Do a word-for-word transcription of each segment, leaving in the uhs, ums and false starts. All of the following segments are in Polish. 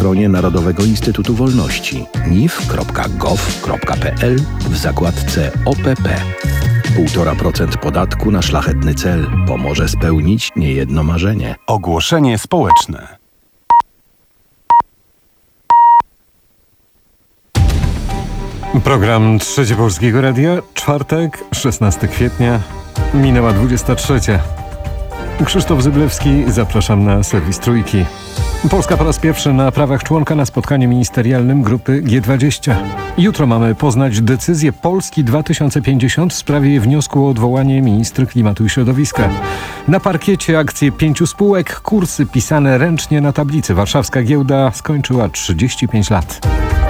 stronie Narodowego Instytutu Wolności n i w kropka gov kropka p l w zakładce O P P. Półtora procent podatku na szlachetny cel pomoże spełnić niejedno marzenie. Ogłoszenie społeczne. Program Trzecie Polskiego Radia, czwartek, szesnastego kwietnia, minęła dwudziesta trzecia. Krzysztof Zyblewski, zapraszam na serwis Trójki. Polska po raz pierwszy na prawach członka na spotkaniu ministerialnym grupy G dwadzieścia. Jutro mamy poznać decyzję Polski dwa tysiące pięćdziesiąt w sprawie wniosku o odwołanie ministry klimatu i środowiska. Na parkiecie akcje pięciu spółek, kursy pisane ręcznie na tablicy. Warszawska giełda skończyła trzydzieści pięć lat.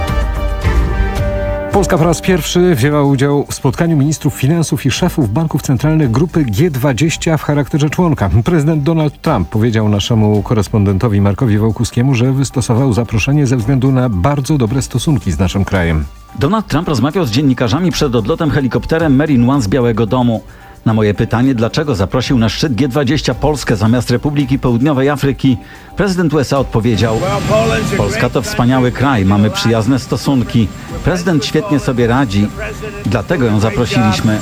Polska po raz pierwszy wzięła udział w spotkaniu ministrów finansów i szefów banków centralnych grupy G dwadzieścia w charakterze członka. Prezydent Donald Trump powiedział naszemu korespondentowi Markowi Wołkuskiemu, że wystosował zaproszenie ze względu na bardzo dobre stosunki z naszym krajem. Donald Trump rozmawiał z dziennikarzami przed odlotem helikopterem Marine One z Białego Domu. Na moje pytanie, dlaczego zaprosił na szczyt G dwadzieścia Polskę zamiast Republiki Południowej Afryki, prezydent U S A odpowiedział: Polska to wspaniały kraj, mamy przyjazne stosunki. Prezydent świetnie sobie radzi, dlatego ją zaprosiliśmy.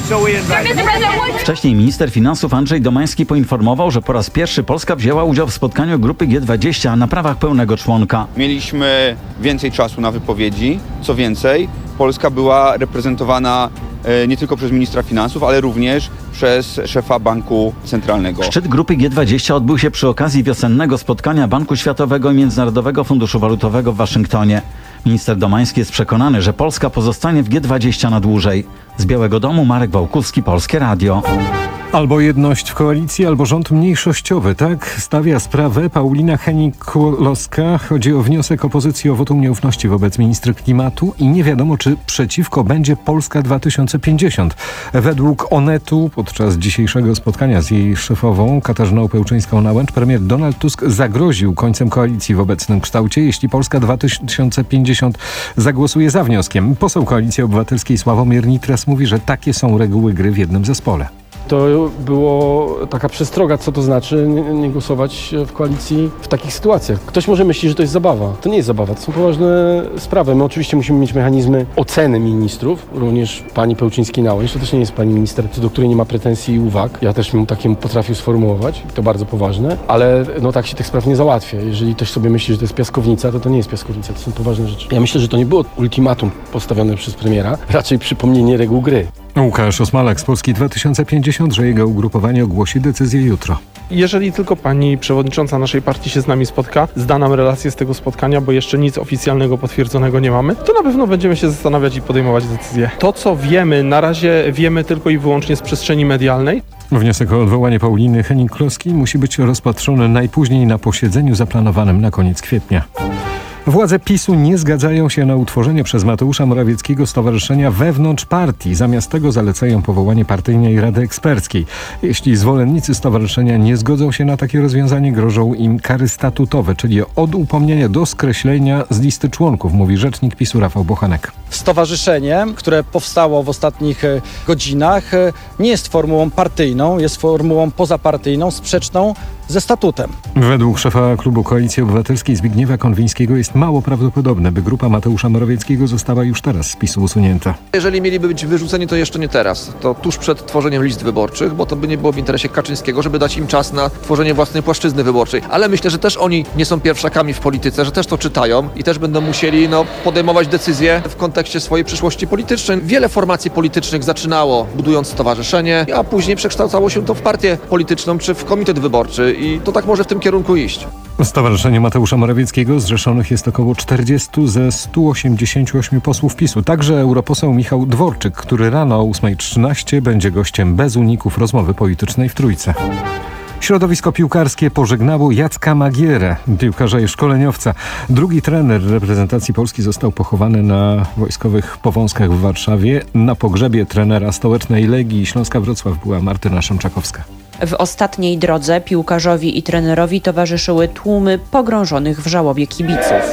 Wcześniej minister finansów Andrzej Domański poinformował, że po raz pierwszy Polska wzięła udział w spotkaniu grupy G dwadzieścia na prawach pełnego członka. Mieliśmy więcej czasu na wypowiedzi, co więcej, Polska była reprezentowana nie tylko przez ministra finansów, ale również przez szefa Banku Centralnego. Szczyt grupy G dwadzieścia odbył się przy okazji wiosennego spotkania Banku Światowego i Międzynarodowego Funduszu Walutowego w Waszyngtonie. Minister Domański jest przekonany, że Polska pozostanie w G dwadzieścia na dłużej. Z Białego Domu Marek Wołkuski, Polskie Radio. Albo jedność w koalicji, albo rząd mniejszościowy. Tak stawia sprawę Paulina Hennig-Kloska. Chodzi o wniosek opozycji o wotum nieufności wobec ministry klimatu i nie wiadomo, czy przeciwko będzie Polska dwa tysiące pięćdziesiąt. Według Onetu podczas dzisiejszego spotkania z jej szefową Katarzyną Pełczyńską-Nałęcz premier Donald Tusk zagroził końcem koalicji w obecnym kształcie, jeśli Polska dwa tysiące pięćdziesiąt zagłosuje za wnioskiem. Poseł Koalicji Obywatelskiej Sławomir Nitras mówi, że takie są reguły gry w jednym zespole. To było taka przestroga, co to znaczy nie, nie głosować w koalicji w takich sytuacjach. Ktoś może myśleć, że to jest zabawa. To nie jest zabawa, to są poważne sprawy. My oczywiście musimy mieć mechanizmy oceny ministrów, również pani Pełczyńskiej-Nałęcz. To też nie jest pani minister, do której nie ma pretensji i uwag. Ja też bym takim potrafił sformułować, to bardzo poważne, ale no tak się tych spraw nie załatwia. Jeżeli ktoś sobie myśli, że to jest piaskownica, to to nie jest piaskownica, to są poważne rzeczy. Ja myślę, że to nie było ultimatum postawione przez premiera, raczej przypomnienie reguł gry. Łukasz Osmalak z Polski dwa tysiące pięćdziesiąt, że jego ugrupowanie ogłosi decyzję jutro. Jeżeli tylko pani przewodnicząca naszej partii się z nami spotka, zda nam relację z tego spotkania, bo jeszcze nic oficjalnego, potwierdzonego nie mamy, to na pewno będziemy się zastanawiać i podejmować decyzje. To, co wiemy, na razie wiemy tylko i wyłącznie z przestrzeni medialnej. Wniosek o odwołanie Pauliny Hennig-Kloski musi być rozpatrzony najpóźniej na posiedzeniu zaplanowanym na koniec kwietnia. Władze PiSu nie zgadzają się na utworzenie przez Mateusza Morawieckiego stowarzyszenia wewnątrz partii. Zamiast tego zalecają powołanie partyjnej Rady Eksperckiej. Jeśli zwolennicy stowarzyszenia nie zgodzą się na takie rozwiązanie, grożą im kary statutowe, czyli od upomnienia do skreślenia z listy członków, mówi rzecznik PiSu Rafał Bochanek. Stowarzyszenie, które powstało w ostatnich godzinach, nie jest formułą partyjną, jest formułą pozapartyjną, sprzeczną ze statutem. Według szefa klubu Koalicji Obywatelskiej Zbigniewa Konwińskiego jest mało prawdopodobne, by grupa Mateusza Morawieckiego została już teraz z PiSu usunięta. Jeżeli mieliby być wyrzuceni, to jeszcze nie teraz. To tuż przed tworzeniem list wyborczych, bo to by nie było w interesie Kaczyńskiego, żeby dać im czas na tworzenie własnej płaszczyzny wyborczej. Ale myślę, że też oni nie są pierwszakami w polityce, że też to czytają i też będą musieli no, podejmować decyzje w kontekście swojej przyszłości politycznej. Wiele formacji politycznych zaczynało budując stowarzyszenie, a później przekształcało się to w partię polityczną czy w komitet wyborczy i to tak może w tym kierunku iść. Stowarzyszenie Mateusza Morawieckiego zrzeszonych jest około czterdziestu ze stu osiemdziesięciu ośmiu posłów PiSu. Także europoseł Michał Dworczyk, który rano o ósma trzynaście będzie gościem bez uników rozmowy politycznej w Trójce. Środowisko piłkarskie pożegnało Jacka Magierę, piłkarza i szkoleniowca. Drugi trener reprezentacji Polski został pochowany na wojskowych Powązkach w Warszawie. Na pogrzebie trenera stołecznej Legii Śląska Wrocław była Martyna Szymczakowska. W ostatniej drodze piłkarzowi i trenerowi towarzyszyły tłumy pogrążonych w żałobie kibiców.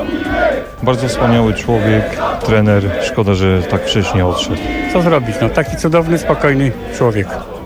Bardzo wspaniały człowiek, trener. Szkoda, że tak wcześnie odszedł. Co zrobić? No taki cudowny, spokojny człowiek. W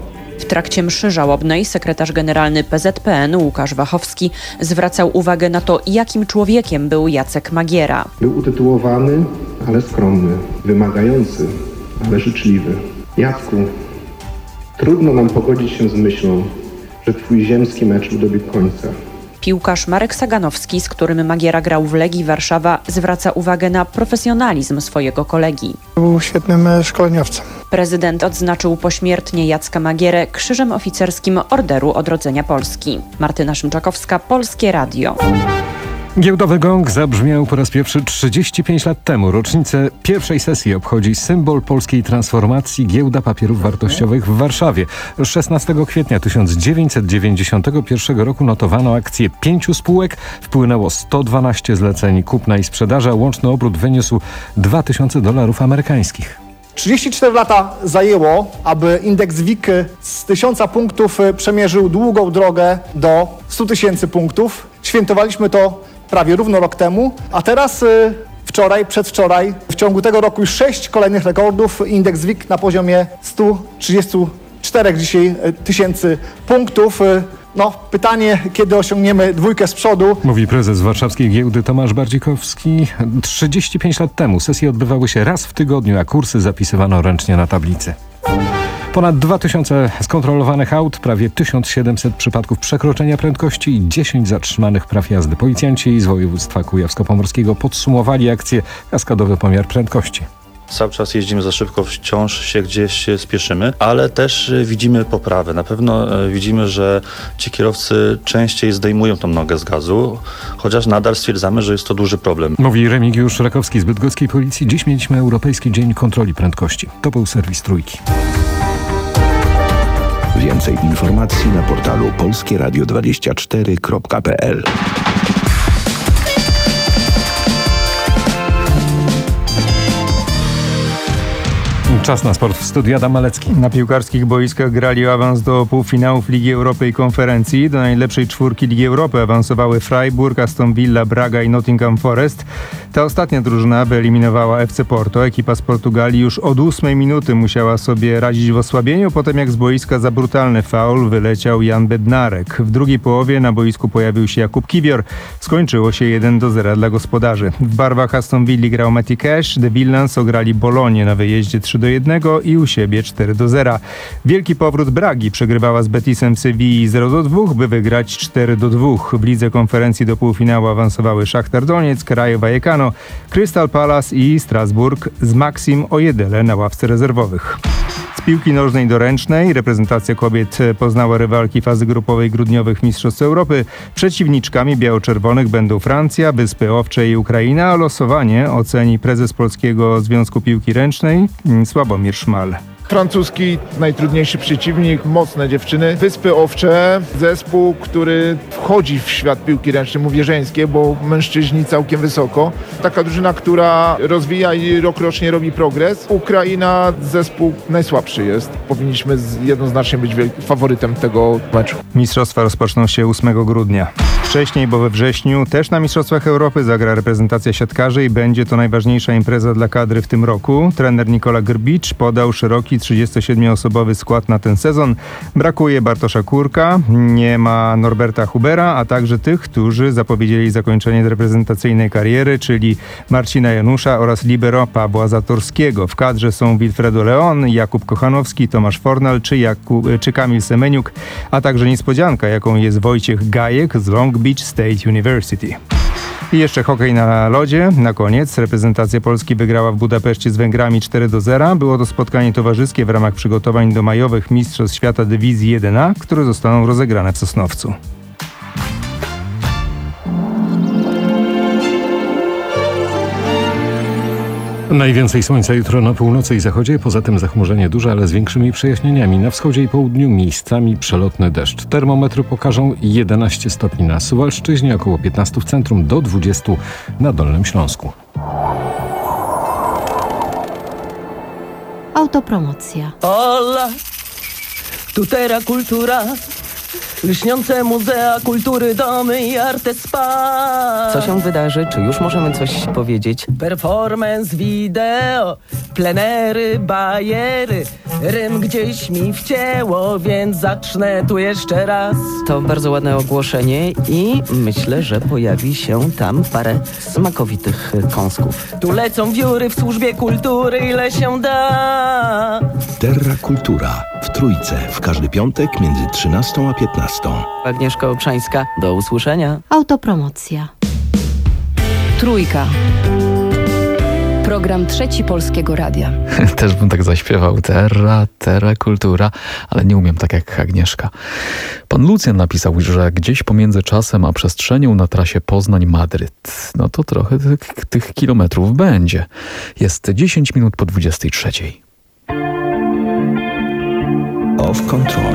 trakcie mszy żałobnej sekretarz generalny P Z P N Łukasz Wachowski zwracał uwagę na to, jakim człowiekiem był Jacek Magiera. Był utytułowany, ale skromny, wymagający, ale życzliwy. Jacku, trudno nam pogodzić się z myślą, że twój ziemski mecz dobiegł końca. Piłkarz Marek Saganowski, z którym Magiera grał w Legii Warszawa, zwraca uwagę na profesjonalizm swojego kolegi. Był świetnym szkoleniowcem. Prezydent odznaczył pośmiertnie Jacka Magierę Krzyżem Oficerskim Orderu Odrodzenia Polski. Martyna Szymczakowska, Polskie Radio. Giełdowy gong zabrzmiał po raz pierwszy trzydzieści pięć lat temu. Rocznicę pierwszej sesji obchodzi symbol polskiej transformacji Giełda Papierów Wartościowych w Warszawie. szesnastego kwietnia tysiąc dziewięćset dziewięćdziesiątego pierwszego roku notowano akcje pięciu spółek. Wpłynęło sto dwanaście zleceń kupna i sprzedaży, a łączny obrót wyniósł dwa tysiące dolarów amerykańskich. trzydzieści cztery lata zajęło, aby indeks W I K z tysiąca punktów przemierzył długą drogę do stu tysięcy punktów. Świętowaliśmy to prawie równo rok temu, a teraz y, wczoraj, przedwczoraj, w ciągu tego roku już sześć kolejnych rekordów. Indeks W I K na poziomie stu trzydziestu czterech dzisiaj y, tysięcy punktów. Y, no, pytanie, kiedy osiągniemy dwójkę z przodu. Mówi prezes warszawskiej giełdy Tomasz Bardzikowski. trzydzieści pięć lat temu sesje odbywały się raz w tygodniu, a kursy zapisywano ręcznie na tablicy. Ponad dwa tysiące skontrolowanych aut, prawie tysiąc siedemset przypadków przekroczenia prędkości i dziesięć zatrzymanych praw jazdy. Policjanci z województwa kujawsko-pomorskiego podsumowali akcję Kaskadowy Pomiar Prędkości. Cały czas jeździmy za szybko, wciąż się gdzieś spieszymy, ale też widzimy poprawę. Na pewno widzimy, że ci kierowcy częściej zdejmują tą nogę z gazu, chociaż nadal stwierdzamy, że jest to duży problem. Mówi Remigiusz Rakowski z bydgoskiej policji. Dziś mieliśmy Europejski Dzień Kontroli Prędkości. To był serwis Trójki. Więcej informacji na portalu polskie radio dwadzieścia cztery kropka p l. Czas na sport w studiu Adam Malecki. Na piłkarskich boiskach grali o awans do półfinałów Ligi Europy i Konferencji. Do najlepszej czwórki Ligi Europy awansowały Freiburg, Aston Villa, Braga i Nottingham Forest. Ta ostatnia drużyna wyeliminowała F C Porto. Ekipa z Portugalii już od ósmej minuty musiała sobie radzić w osłabieniu, potem jak z boiska za brutalny faul wyleciał Jan Bednarek. W drugiej połowie na boisku pojawił się Jakub Kiwior. Skończyło się jeden do zera dla gospodarzy. W barwach Aston Villa grał Matty Cash, The Villans ograli Bolonię na wyjeździe trzy do jednego i u siebie cztery do zera. Wielki powrót Bragi przegrywała z Betisem w Sewilli zero do dwóch, by wygrać cztery do dwóch. W lidze konferencji do półfinału awansowały Szachtar Donieck, Rayo Vallecano, Crystal Palace i Strasburg z Maxim Ojedele na ławce rezerwowych. Z piłki nożnej do ręcznej reprezentacja kobiet poznała rywalki fazy grupowej grudniowych Mistrzostw Europy. Przeciwniczkami biało-czerwonych będą Francja, Wyspy Owcze i Ukraina, a losowanie oceni prezes Polskiego Związku Piłki Ręcznej Sławomir Szmal. Francuski najtrudniejszy przeciwnik, mocne dziewczyny. Wyspy Owcze, zespół, który wchodzi w świat piłki ręcznej, mówię żeńskie, bo mężczyźni całkiem wysoko. Taka drużyna, która rozwija i rokrocznie robi progres. Ukraina, zespół najsłabszy jest. Powinniśmy jednoznacznie być faworytem tego meczu. Mistrzostwa rozpoczną się ósmego grudnia. Wcześniej, bo we wrześniu, też na Mistrzostwach Europy zagra reprezentacja siatkarzy i będzie to najważniejsza impreza dla kadry w tym roku. Trener Nikola Grbicz podał szeroki trzydziestosiedmioosobowy skład na ten sezon. Brakuje Bartosza Kurka, nie ma Norberta Hubera, a także tych, którzy zapowiedzieli zakończenie reprezentacyjnej kariery, czyli Marcina Janusza oraz libero Pawła Zatorskiego. W kadrze są Wilfredo Leon, Jakub Kochanowski, Tomasz Fornal czy, Jakub, czy Kamil Semeniuk, a także niespodzianka, jaką jest Wojciech Gajek z Long Beach State University. I jeszcze hokej na lodzie. Na koniec reprezentacja Polski wygrała w Budapeszcie z Węgrami cztery do zera. Było to spotkanie towarzyskie w ramach przygotowań do majowych Mistrzostw Świata Dywizji jeden A, które zostaną rozegrane w Sosnowcu. Najwięcej słońca jutro na północy i zachodzie, poza tym zachmurzenie duże, ale z większymi przejaśnieniami. Na wschodzie i południu miejscami przelotny deszcz. Termometry pokażą jedenaście stopni na Suwalszczyźnie, około piętnaście w centrum, do dwudziestu na Dolnym Śląsku. Autopromocja. Hola, tutera kultura, lśniące muzea kultury, domy i arte spa. Co się wydarzy? Czy już możemy coś powiedzieć? Performance wideo, plenery, bajery, rym gdzieś mi wcięło, więc zacznę tu jeszcze raz. To bardzo ładne ogłoszenie i myślę, że pojawi się tam parę smakowitych kąsków. Tu lecą wióry w służbie kultury, ile się da. Terra Kultura w Trójce w każdy piątek między trzynastą a piętnastą. Agnieszka Obszańska, do usłyszenia. Autopromocja. Trójka. Program Trzeci Polskiego Radia. Też bym tak zaśpiewał. Terra, terra kultura, ale nie umiem tak jak Agnieszka. Pan Lucjan napisał, że gdzieś pomiędzy czasem a przestrzenią na trasie Poznań-Madryt. No to trochę tych, tych kilometrów będzie. Jest dziesięć minut po dwudziestej trzeciej. Off Control.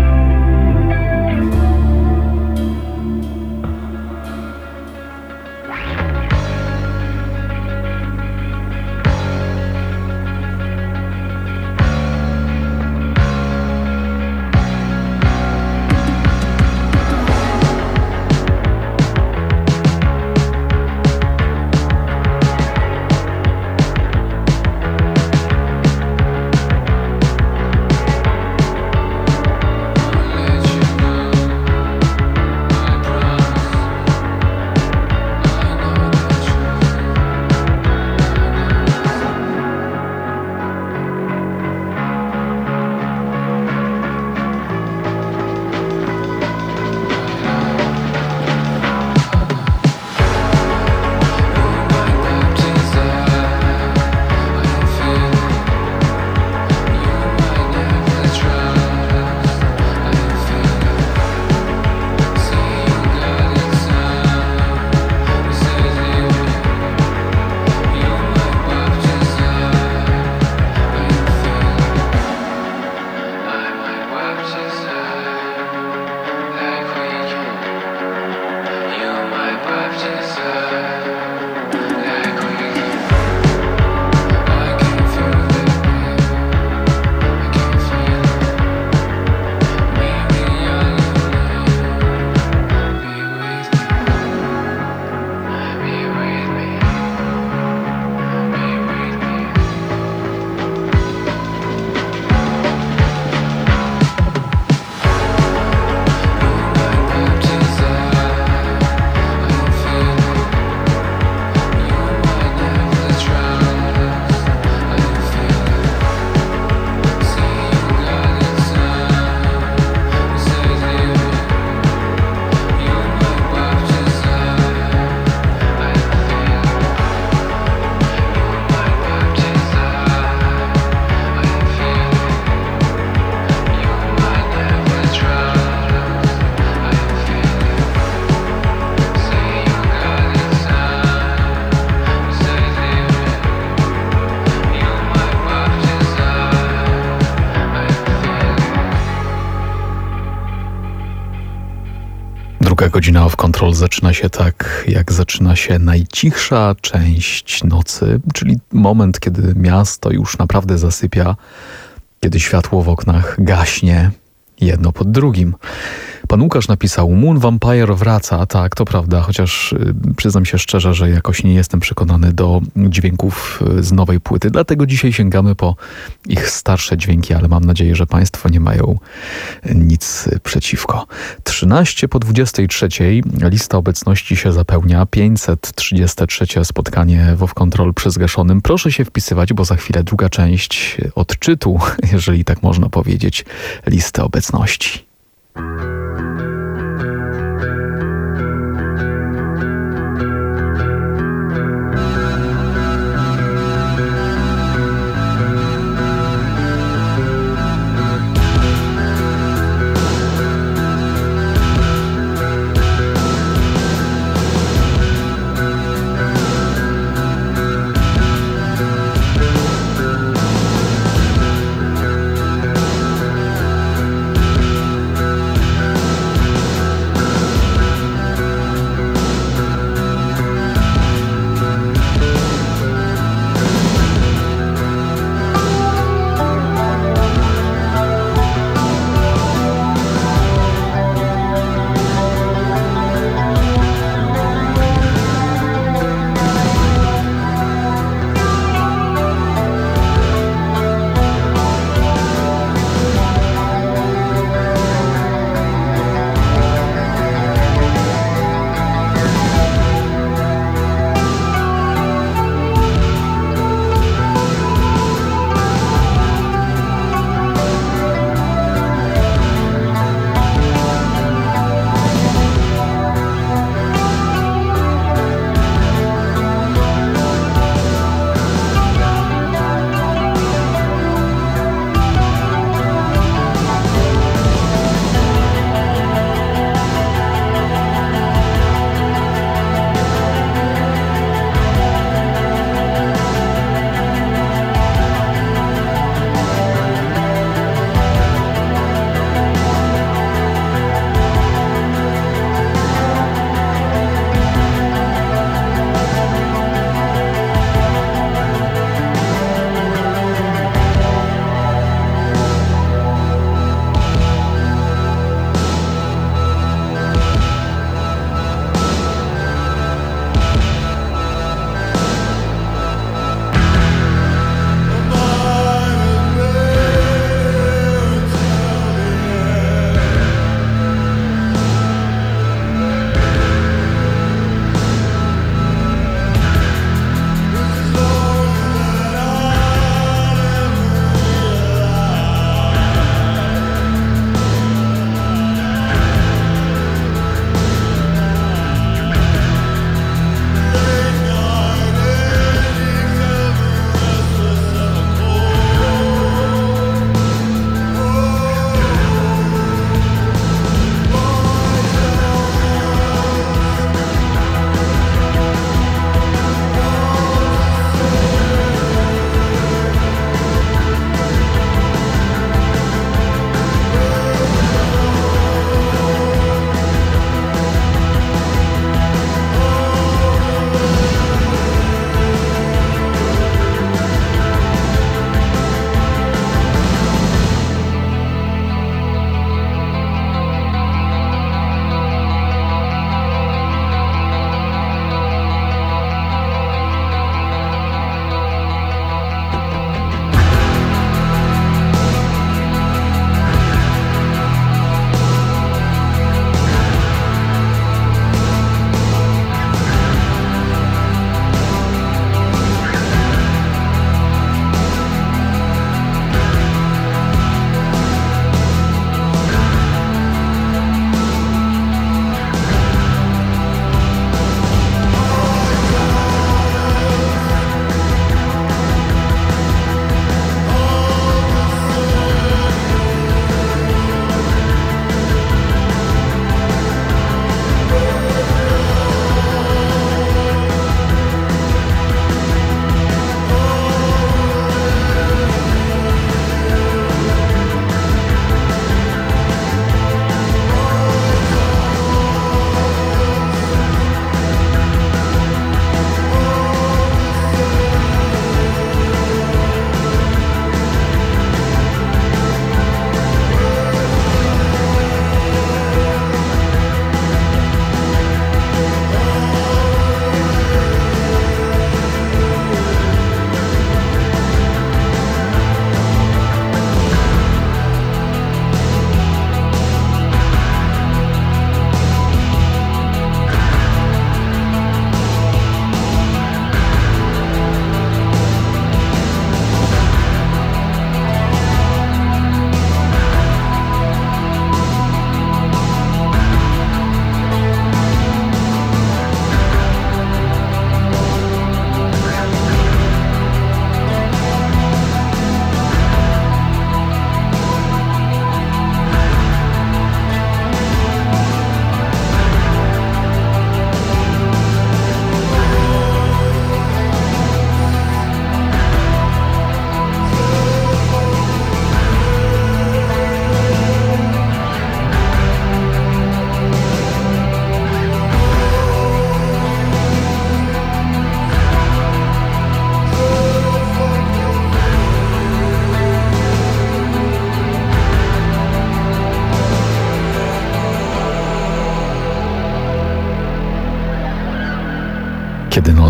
Druga godzina Off Control zaczyna się tak, jak zaczyna się najcichsza część nocy, czyli moment, kiedy miasto już naprawdę zasypia, kiedy światło w oknach gaśnie jedno pod drugim. Pan Łukasz napisał, Moon Vampire wraca, tak, to prawda, chociaż y, przyznam się szczerze, że jakoś nie jestem przekonany do dźwięków y, z nowej płyty, dlatego dzisiaj sięgamy po ich starsze dźwięki, ale mam nadzieję, że Państwo nie mają y, nic y, przeciwko. trzynaście po dwudziestej trzeciej, lista obecności się zapełnia, pięćset trzydzieste trzecie spotkanie w Off Control przy zgaszonym. Proszę się wpisywać, bo za chwilę druga część odczytu, jeżeli tak można powiedzieć, listy obecności.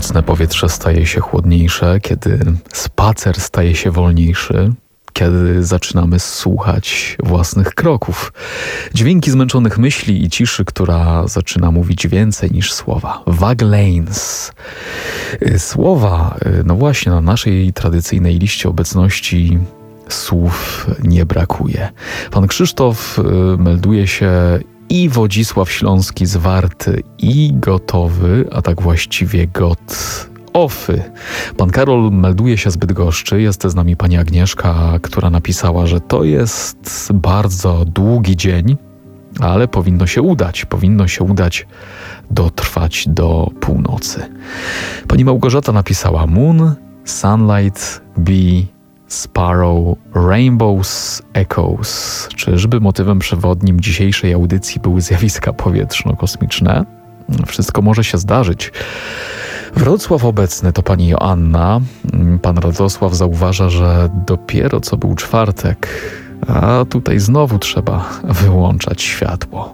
nocne powietrze staje się chłodniejsze, kiedy spacer staje się wolniejszy, kiedy zaczynamy słuchać własnych kroków. Dźwięki zmęczonych myśli i ciszy, która zaczyna mówić więcej niż słowa. Vag Lanes. Słowa, no właśnie, na naszej tradycyjnej liście obecności słów nie brakuje. Pan Krzysztof melduje się i Wodzisław Śląski zwarty i gotowy, a tak właściwie got ofy. Pan Karol melduje się z Bydgoszczy. Jest z nami pani Agnieszka, która napisała, że to jest bardzo długi dzień, ale powinno się udać. Powinno się udać dotrwać do północy. Pani Małgorzata napisała: Moon, sunlight, bee, sparrow, rainbows, echoes. Czyżby motywem przewodnim dzisiejszej audycji były zjawiska powietrzno-kosmiczne? Wszystko może się zdarzyć. Wrocław obecny to pani Joanna. Pan Radosław zauważa, że dopiero co był czwartek, a tutaj znowu trzeba wyłączać światło.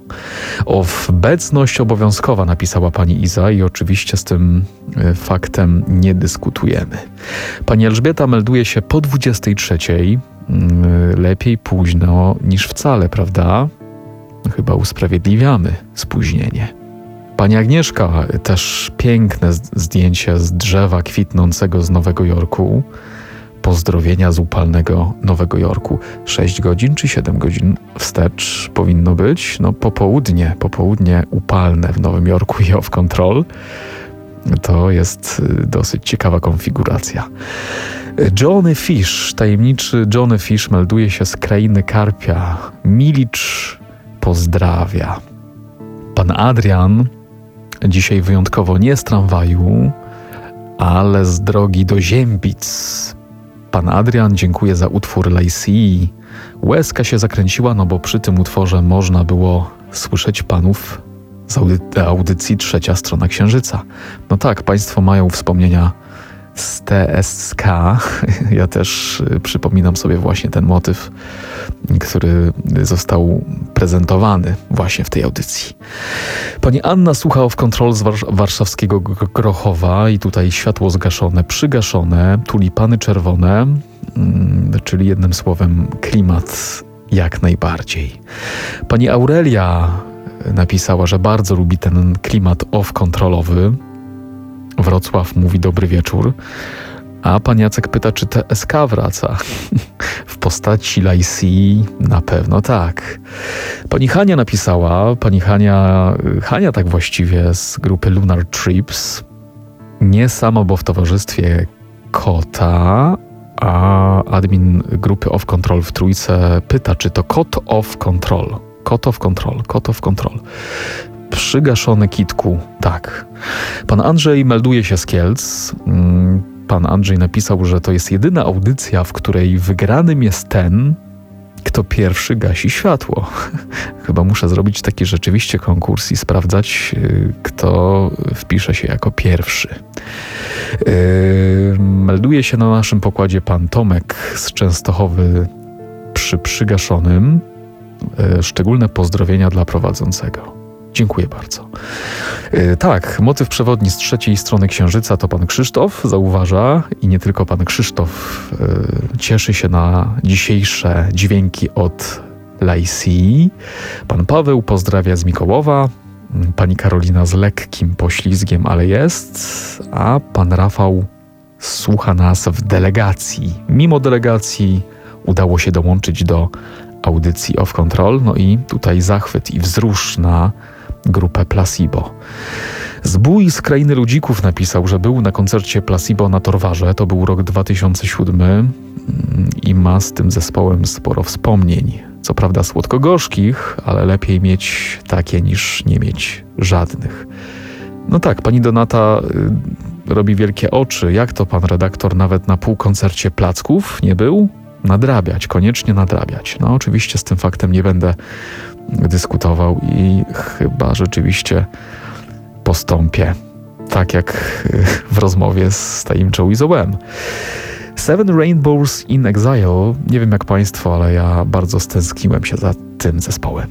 Obecność obowiązkowa, napisała pani Iza, i oczywiście z tym faktem nie dyskutujemy. Pani Elżbieta melduje się po dwudziestej trzeciej. Lepiej późno niż wcale, prawda? Chyba usprawiedliwiamy spóźnienie. Pani Agnieszka, też piękne zdjęcie z drzewa kwitnącego z Nowego Jorku. Pozdrowienia z upalnego Nowego Jorku. sześć godzin czy siedem godzin wstecz powinno być? No popołudnie, popołudnie upalne w Nowym Jorku i off control. To jest dosyć ciekawa konfiguracja. Johnny Fish, tajemniczy Johnny Fish melduje się z krainy Karpia. Milicz pozdrawia. Pan Adrian dzisiaj wyjątkowo nie z tramwaju, ale z drogi do Ziębic. Pan Adrian dziękuję za utwór Lacey. Łezka się zakręciła, no bo przy tym utworze można było słyszeć panów z audy- audycji Trzecia Strona Księżyca. No tak, państwo mają wspomnienia z T S K. Ja też y, przypominam sobie właśnie ten motyw, który został prezentowany właśnie w tej audycji. Pani Anna słucha off control z war- warszawskiego G- Grochowa i tutaj światło zgaszone, przygaszone, tulipany czerwone, mm, czyli jednym słowem klimat jak najbardziej. Pani Aurelia napisała, że bardzo lubi ten klimat off-kontrolowy. Wrocław mówi dobry wieczór. A pan Jacek pyta, czy T S K wraca? W postaci Lacey na pewno tak. Pani Hania napisała, pani Hania, Hania tak właściwie z grupy Lunar Trips. Nie sama, bo w towarzystwie kota, a admin grupy Off Control w Trójce pyta, czy to kot Off Control. Kot Off Control, kot Off Control. Przygaszony kitku, tak. Pan Andrzej melduje się z Kielc. Pan Andrzej napisał, że to jest jedyna audycja, w której wygranym jest ten, kto pierwszy gasi światło. Chyba muszę zrobić taki rzeczywiście konkurs i sprawdzać, kto wpisze się jako pierwszy. Yy, melduje się na naszym pokładzie pan Tomek z Częstochowy przy przygaszonym. Yy, szczególne pozdrowienia dla prowadzącego. Dziękuję bardzo. Yy, tak, motyw przewodni z trzeciej strony Księżyca to pan Krzysztof zauważa i nie tylko pan Krzysztof yy, cieszy się na dzisiejsze dźwięki od Lacey. Pan Paweł pozdrawia z Mikołowa, pani Karolina z lekkim poślizgiem, ale jest, a pan Rafał słucha nas w delegacji. Mimo delegacji udało się dołączyć do audycji Off Control, no i tutaj zachwyt i wzrusz na grupę Placebo. Zbój z Krainy Ludzików napisał, że był na koncercie Placebo na Torwarze. To był rok dwa tysiące siódmy i ma z tym zespołem sporo wspomnień. Co prawda słodko-gorzkich, ale lepiej mieć takie niż nie mieć żadnych. No tak, pani Donata y, robi wielkie oczy. Jak to pan redaktor nawet na półkoncercie Placków nie był? Nadrabiać, koniecznie nadrabiać. No oczywiście z tym faktem nie będę dyskutował i chyba rzeczywiście postąpię tak jak w rozmowie z tajemniczą Izołem. Seven Rainbows in Exile. Nie wiem jak państwo, ale ja bardzo stęskniłem się za tym zespołem.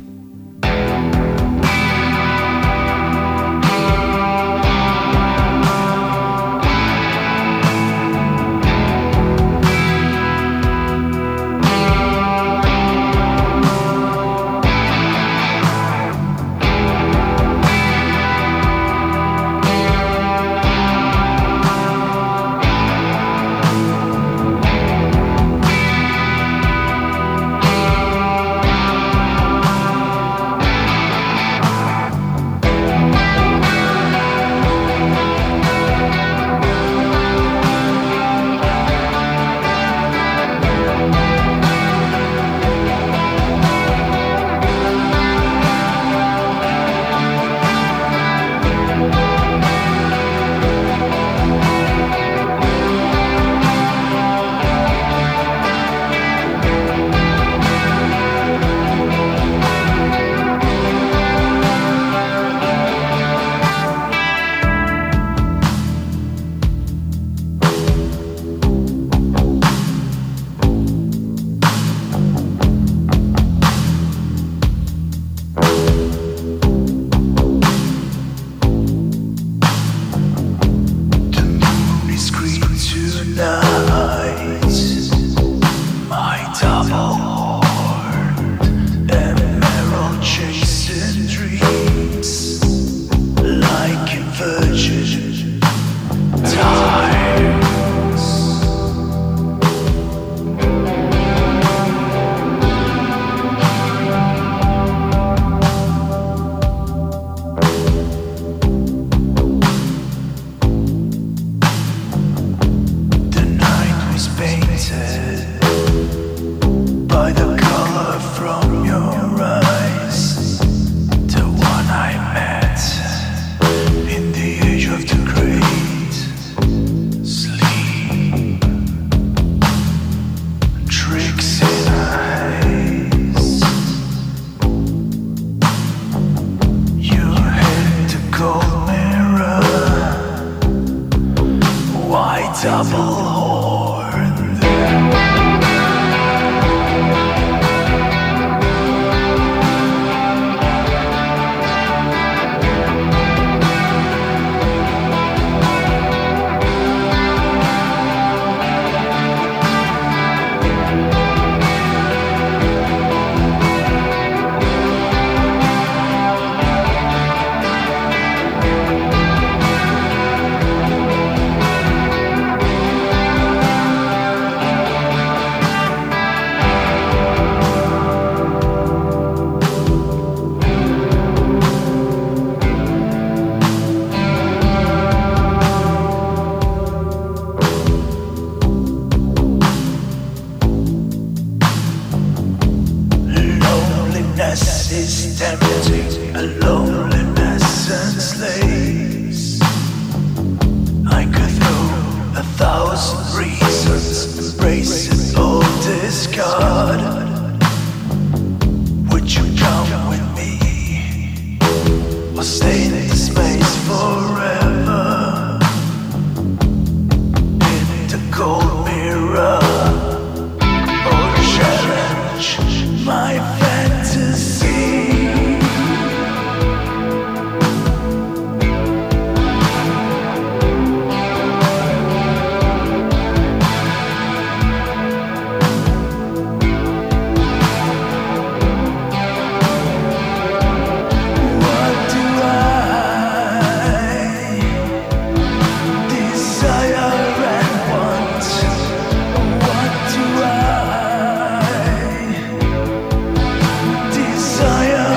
double horn. Loneliness is tempting, and loneliness enslaves. I could throw a thousand reasons, embrace it or discard. Would you come with me, or stay in this space forever? In the cold mirror, or challenge my fantasy. What do I desire and want? What do I desire?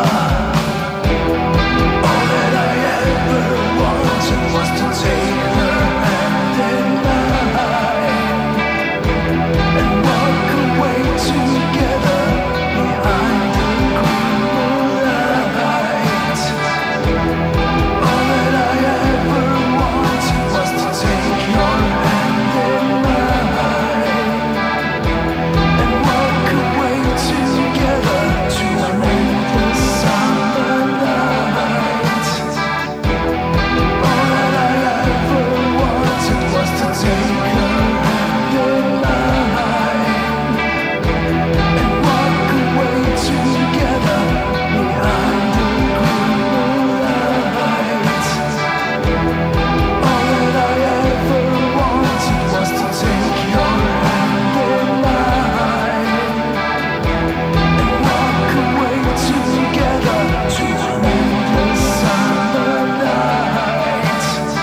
All that I ever wanted was to take her hand in mine and walk away together behind the cool light. All that I ever wanted was to take your hand in mine and walk away together to an endless summer night. All that I ever wanted was to take her hand in mine and walk away together behind the cool light. All that I ever wanted was to take your hand in mine and walk away together to an endless summer night.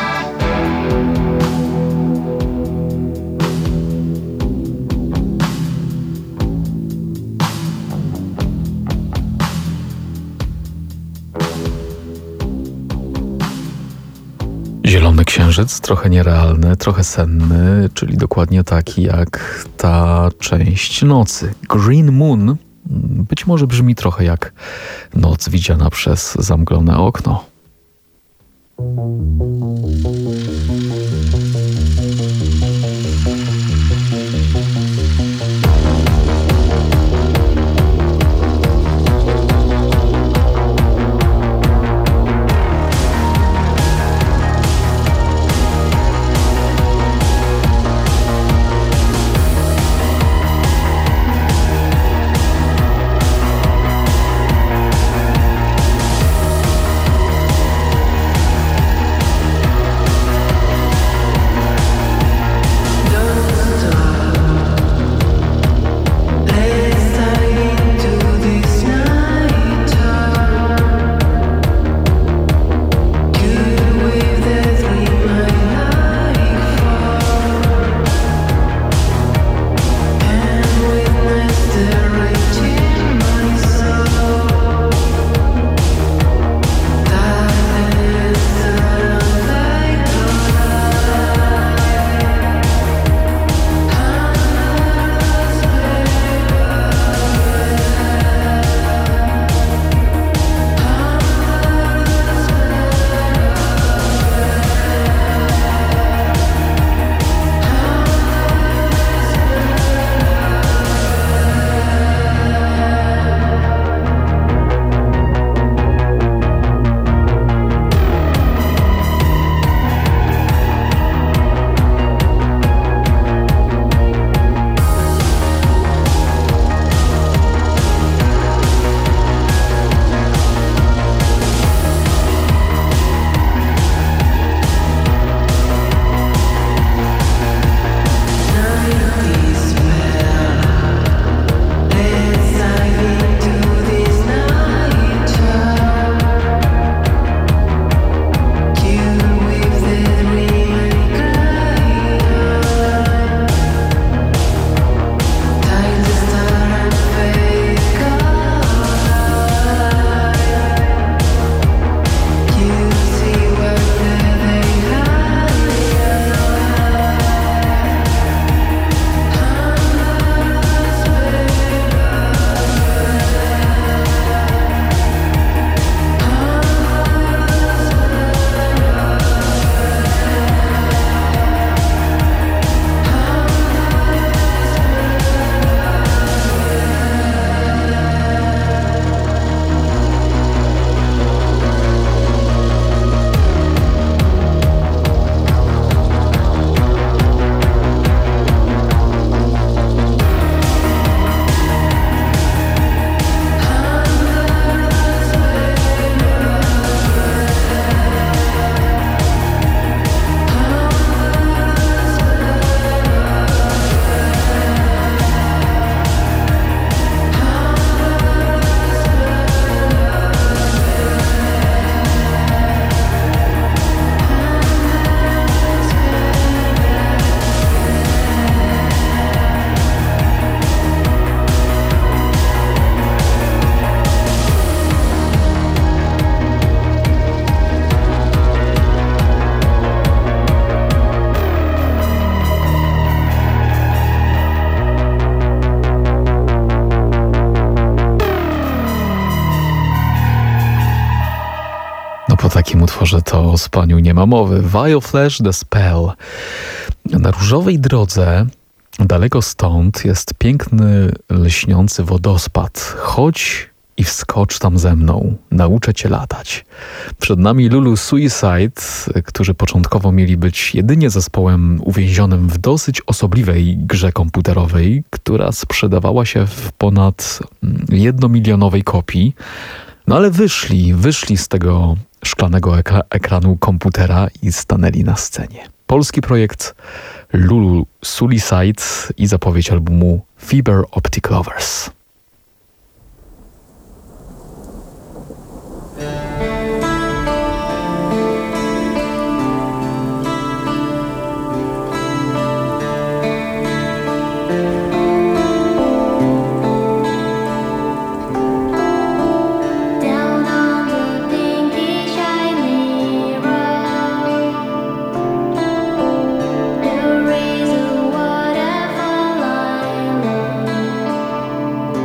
Zielony księżyc, trochę nierealny, trochę senny, czyli dokładnie taki jak ta część nocy. Green Moon być może brzmi trochę jak noc widziana przez zamglone okno. takim utworze to o spaniu nie ma mowy. Vile Flash The Spell. Na różowej drodze daleko stąd jest piękny, lśniący wodospad. Chodź i wskocz tam ze mną. Nauczę cię latać. Przed nami Lulu Suicide, którzy początkowo mieli być jedynie zespołem uwięzionym w dosyć osobliwej grze komputerowej, która sprzedawała się w ponad jednomilionowej kopii. No ale wyszli, wyszli z tego szklanego ekra- ekranu komputera i stanęli na scenie. Polski projekt Lulu Suicide i zapowiedź albumu Fiber Optic Lovers. Waterfall line.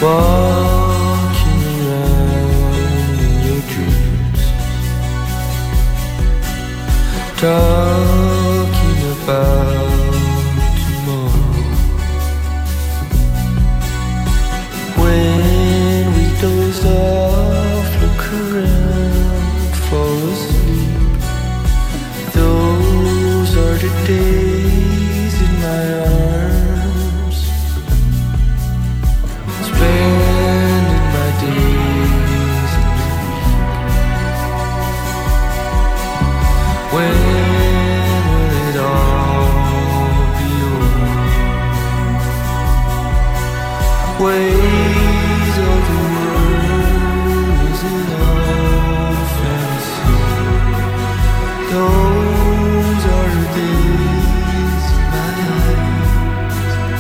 walking around in your dreams, talking about tomorrow. When we doze off, look around, fall asleep, those are the days in my arms, spending my days in the week. When will it all be over? Ways of the world, is it all fantasy? Those are the days in my life.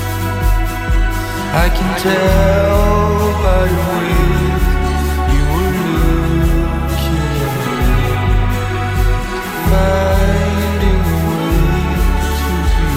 I can tell by the way you were looking at me, finding a way to be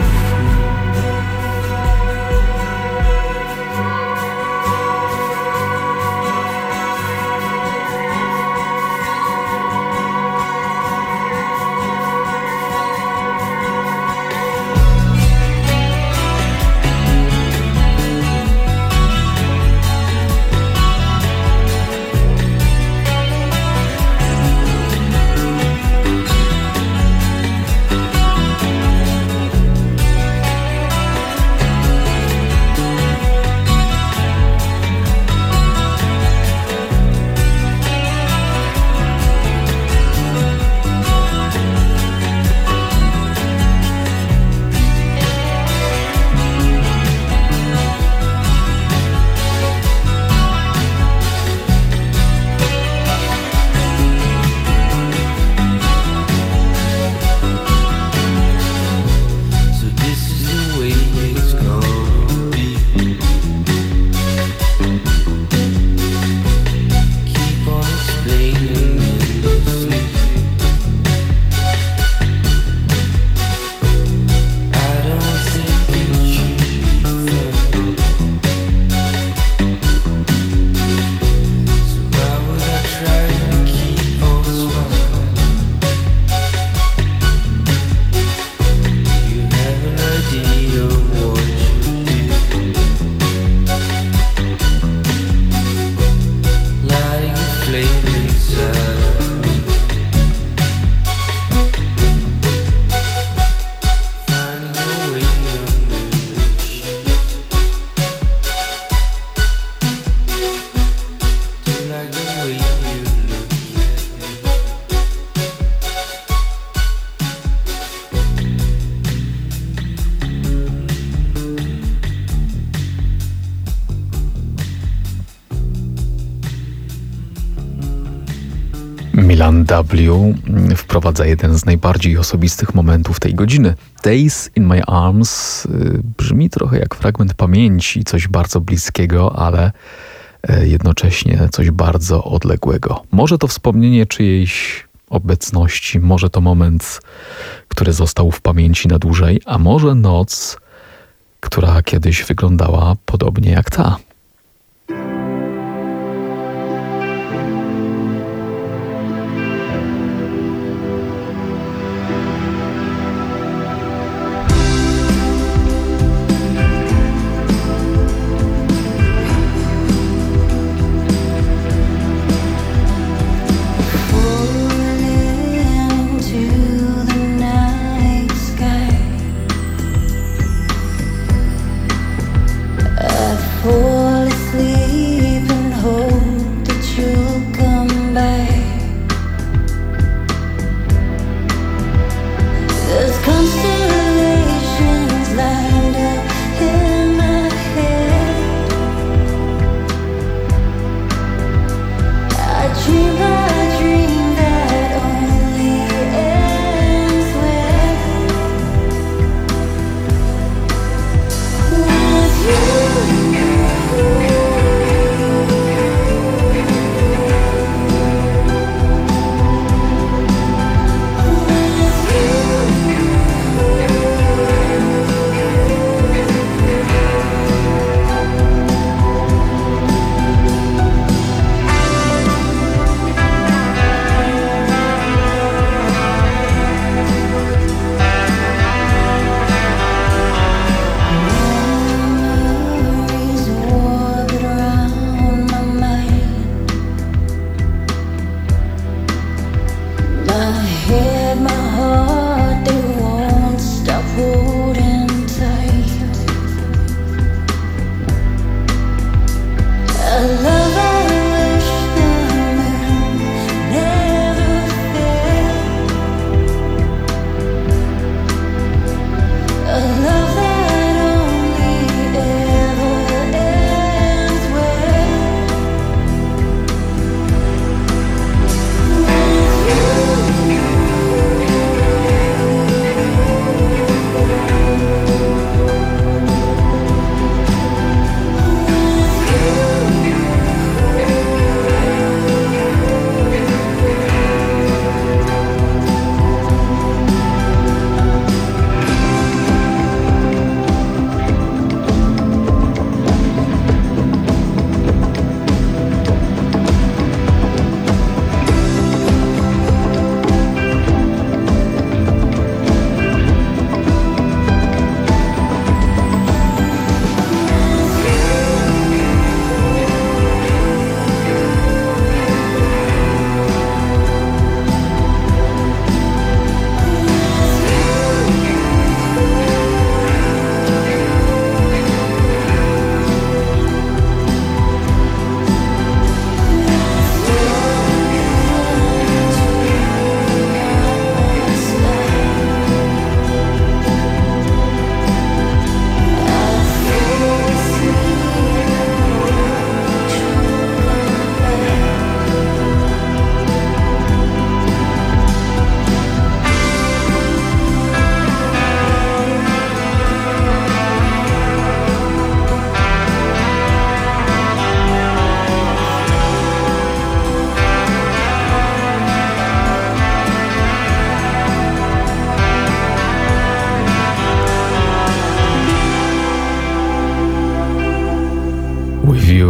Milan W. wprowadza jeden z najbardziej osobistych momentów tej godziny. Days in my arms brzmi trochę jak fragment pamięci, coś bardzo bliskiego, ale jednocześnie coś bardzo odległego. Może to wspomnienie czyjejś obecności, może to moment, który został w pamięci na dłużej, a może noc, która kiedyś wyglądała podobnie jak ta. For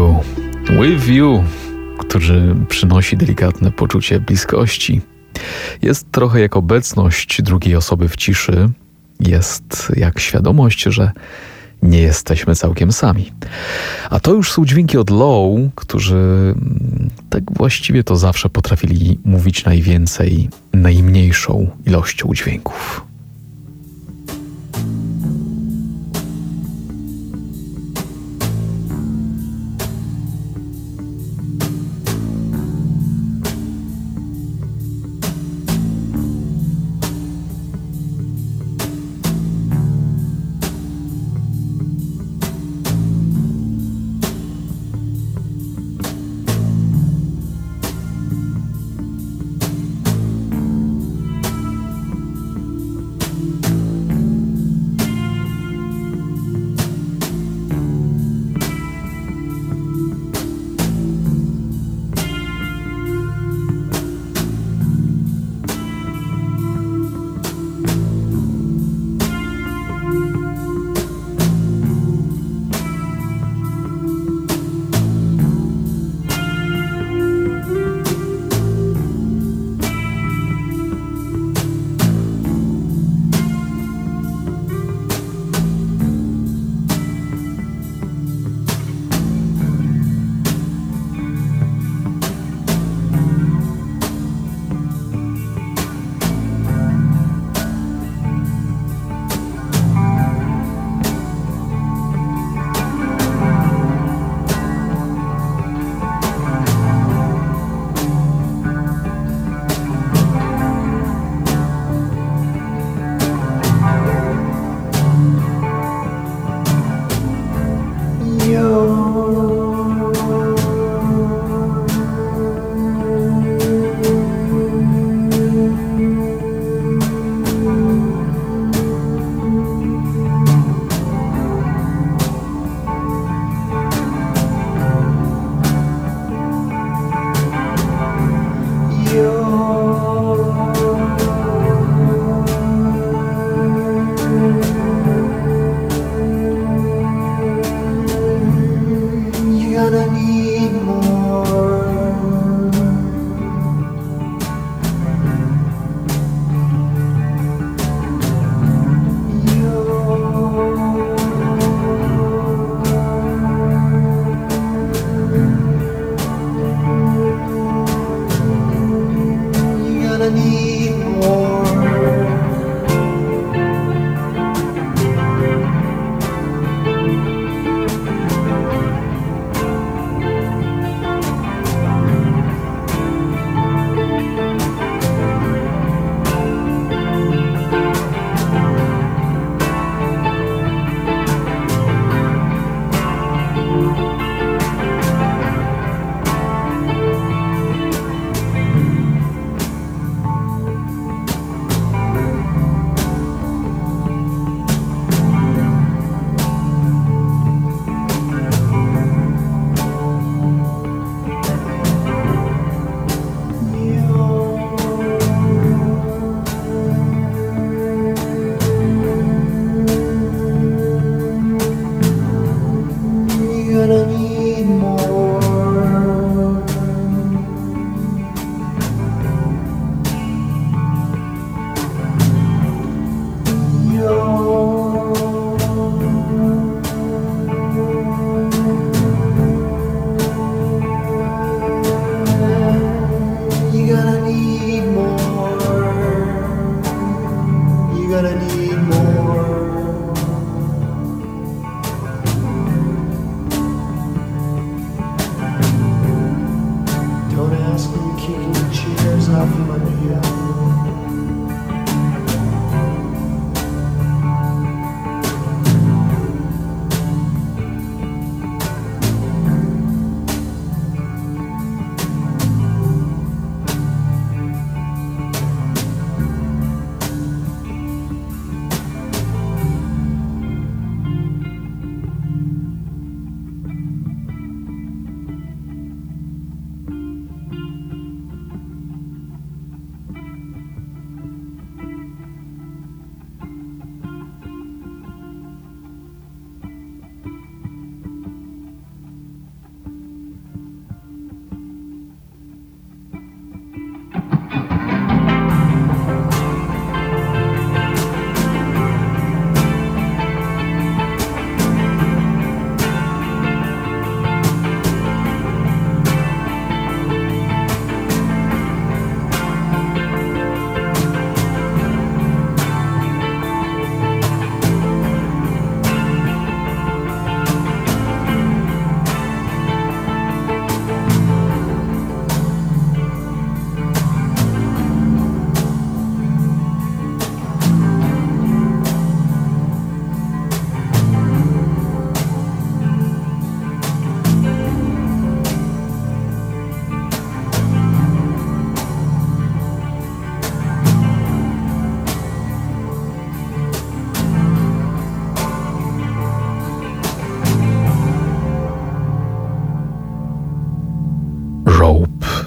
You, With You, który przynosi delikatne poczucie bliskości. Jest trochę jak obecność drugiej osoby w ciszy, jest jak świadomość, że nie jesteśmy całkiem sami. A to już są dźwięki od Low, którzy tak właściwie to zawsze potrafili mówić najwięcej najmniejszą ilością dźwięków.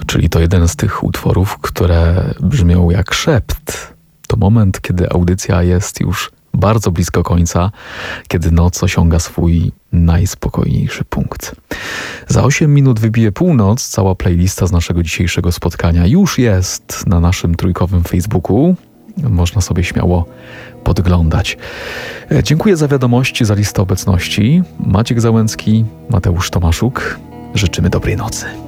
czyli to jeden z tych utworów, które brzmią jak szept. To moment, kiedy audycja jest już bardzo blisko końca, kiedy noc osiąga swój najspokojniejszy punkt. Za osiem minut wybije północ. Cała playlista z naszego dzisiejszego spotkania już jest na naszym trójkowym Facebooku. Można sobie śmiało podglądać. Dziękuję za wiadomości, za listę obecności. Maciek Załęcki, Mateusz Tomaszuk. Życzymy dobrej nocy.